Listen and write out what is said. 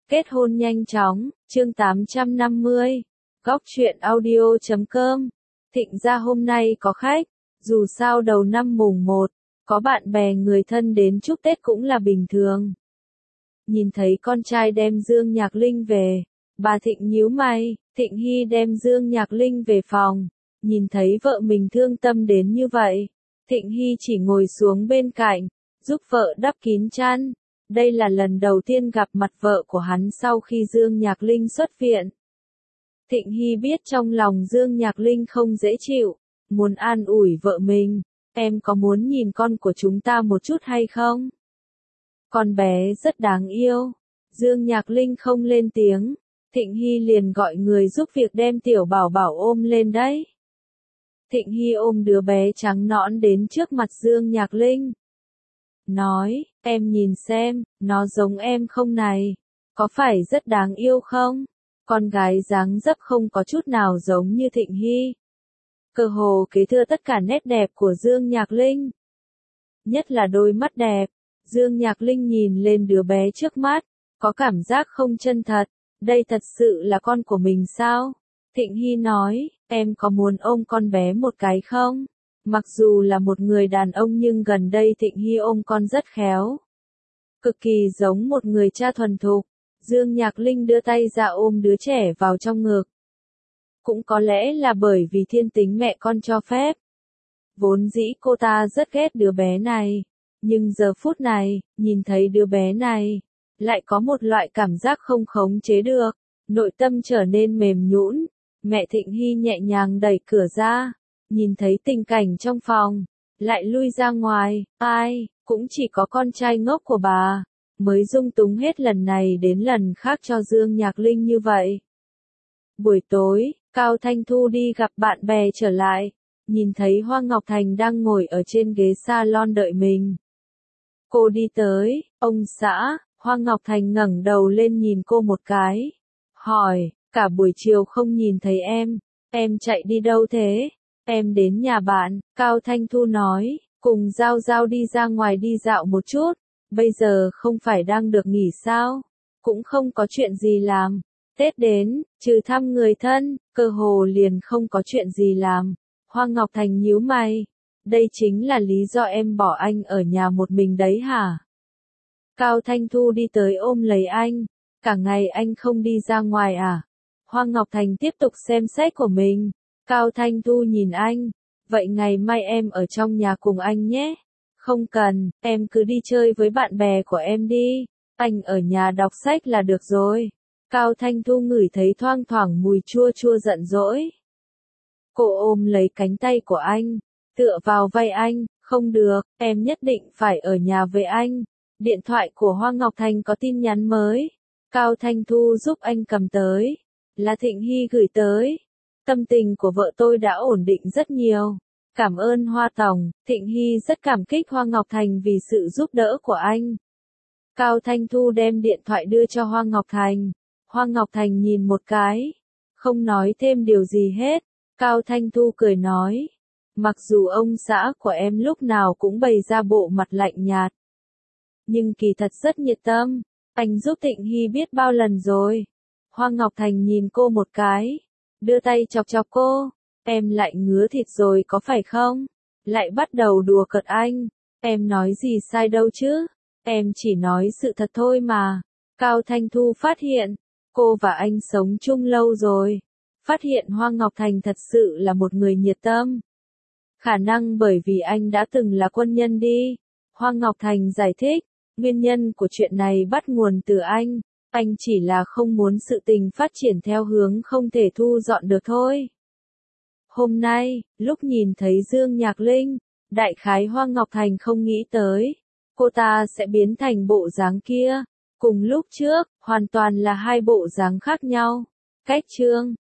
Kết hôn nhanh chóng, chương 850, góc truyện audio.com. Thịnh gia hôm nay có khách, dù sao đầu năm mùng 1, có bạn bè người thân đến chúc Tết cũng là bình thường. Nhìn thấy con trai đem Dương Nhạc Linh về, bà Thịnh nhíu mày. Thịnh Hy đem Dương Nhạc Linh về phòng, nhìn thấy vợ mình thương tâm đến như vậy, Thịnh Hy chỉ ngồi xuống bên cạnh, giúp vợ đắp kín chăn. Đây là lần đầu tiên gặp mặt vợ của hắn sau khi Dương Nhạc Linh xuất viện. Thịnh Hy biết trong lòng Dương Nhạc Linh không dễ chịu, muốn an ủi vợ mình. Em có muốn nhìn con của chúng ta một chút hay không? Con bé rất đáng yêu. Dương Nhạc Linh không lên tiếng. Thịnh Hy liền gọi người giúp việc đem tiểu bảo bảo ôm lên đấy. Thịnh Hy ôm đứa bé trắng nõn đến trước mặt Dương Nhạc Linh. Nói, em nhìn xem, nó giống em không này? Có phải rất đáng yêu không? Con gái dáng dấp không có chút nào giống như Thịnh Hy. Cơ hồ kế thừa tất cả nét đẹp của Dương Nhạc Linh. Nhất là đôi mắt đẹp. Dương Nhạc Linh nhìn lên đứa bé trước mắt, có cảm giác không chân thật. Đây thật sự là con của mình sao? Thịnh Hy nói, em có muốn ôm con bé một cái không? Mặc dù là một người đàn ông nhưng gần đây Thịnh Hy ôm con rất khéo. Cực kỳ giống một người cha thuần thục. Dương Nhạc Linh đưa tay ra ôm đứa trẻ vào trong ngực. Cũng có lẽ là bởi vì thiên tính mẹ con cho phép. Vốn dĩ cô ta rất ghét đứa bé này. Nhưng giờ phút này, nhìn thấy đứa bé này, lại có một loại cảm giác không khống chế được. Nội tâm trở nên mềm nhũn. Mẹ Thịnh Hy nhẹ nhàng đẩy cửa ra. Nhìn thấy tình cảnh trong phòng, lại lui ra ngoài. Ai, cũng chỉ có con trai ngốc của bà mới dung túng hết lần này đến lần khác cho Dương Nhạc Linh như vậy. Buổi tối, Cao Thanh Thu đi gặp bạn bè trở lại, nhìn thấy Hoa Ngọc Thành đang ngồi ở trên ghế salon đợi mình. Cô đi tới, ông xã. Hoa Ngọc Thành ngẩng đầu lên nhìn cô một cái, hỏi, cả buổi chiều không nhìn thấy em chạy đi đâu thế? Em đến nhà bạn. Cao Thanh Thu nói, cùng Giao Giao đi ra ngoài đi dạo một chút. Bây giờ không phải đang được nghỉ sao? Cũng không có chuyện gì làm. Tết đến, trừ thăm người thân, cơ hồ liền không có chuyện gì làm. Hoa Ngọc Thành nhíu mày. Đây chính là lý do em bỏ anh ở nhà một mình đấy hả? Cao Thanh Thu đi tới ôm lấy anh. Cả ngày anh không đi ra ngoài à? Hoa Ngọc Thành tiếp tục xem sách của mình. Cao Thanh Thu nhìn anh. Vậy ngày mai em ở trong nhà cùng anh nhé. Không cần, em cứ đi chơi với bạn bè của em đi. Anh ở nhà đọc sách là được rồi. Cao Thanh Thu ngửi thấy thoang thoảng mùi chua chua giận dỗi. Cô ôm lấy cánh tay của anh, tựa vào vai anh. Không được, em nhất định phải ở nhà với anh. Điện thoại của Hoa Ngọc Thành có tin nhắn mới. Cao Thanh Thu giúp anh cầm tới. Là Thịnh Hy gửi tới. Tâm tình của vợ tôi đã ổn định rất nhiều. Cảm ơn Hoa Tổng. Thịnh Hy rất cảm kích Hoa Ngọc Thành vì sự giúp đỡ của anh. Cao Thanh Thu đem điện thoại đưa cho Hoa Ngọc Thành. Hoa Ngọc Thành nhìn một cái, không nói thêm điều gì hết. Cao Thanh Thu cười nói, mặc dù ông xã của em lúc nào cũng bày ra bộ mặt lạnh nhạt, nhưng kỳ thật rất nhiệt tâm. Anh giúp Thịnh Hy biết bao lần rồi. Hoa Ngọc Thành nhìn cô một cái, đưa tay chọc chọc cô. Em lại ngứa thịt rồi có phải không? Lại bắt đầu đùa cợt anh. Em nói gì sai đâu chứ? Em chỉ nói sự thật thôi mà. Cao Thanh Thu phát hiện, cô và anh sống chung lâu rồi. Phát hiện Hoa Ngọc Thành thật sự là một người nhiệt tâm. Khả năng bởi vì anh đã từng là quân nhân đi. Hoa Ngọc Thành giải thích, nguyên nhân của chuyện này bắt nguồn từ anh. Anh chỉ là không muốn sự tình phát triển theo hướng không thể thu dọn được thôi. Hôm nay, lúc nhìn thấy Dương Nhạc Linh, đại khái Hoa Ngọc Thành không nghĩ tới, cô ta sẽ biến thành bộ dáng kia. Cùng lúc trước, hoàn toàn là hai bộ dáng khác nhau. Cách chương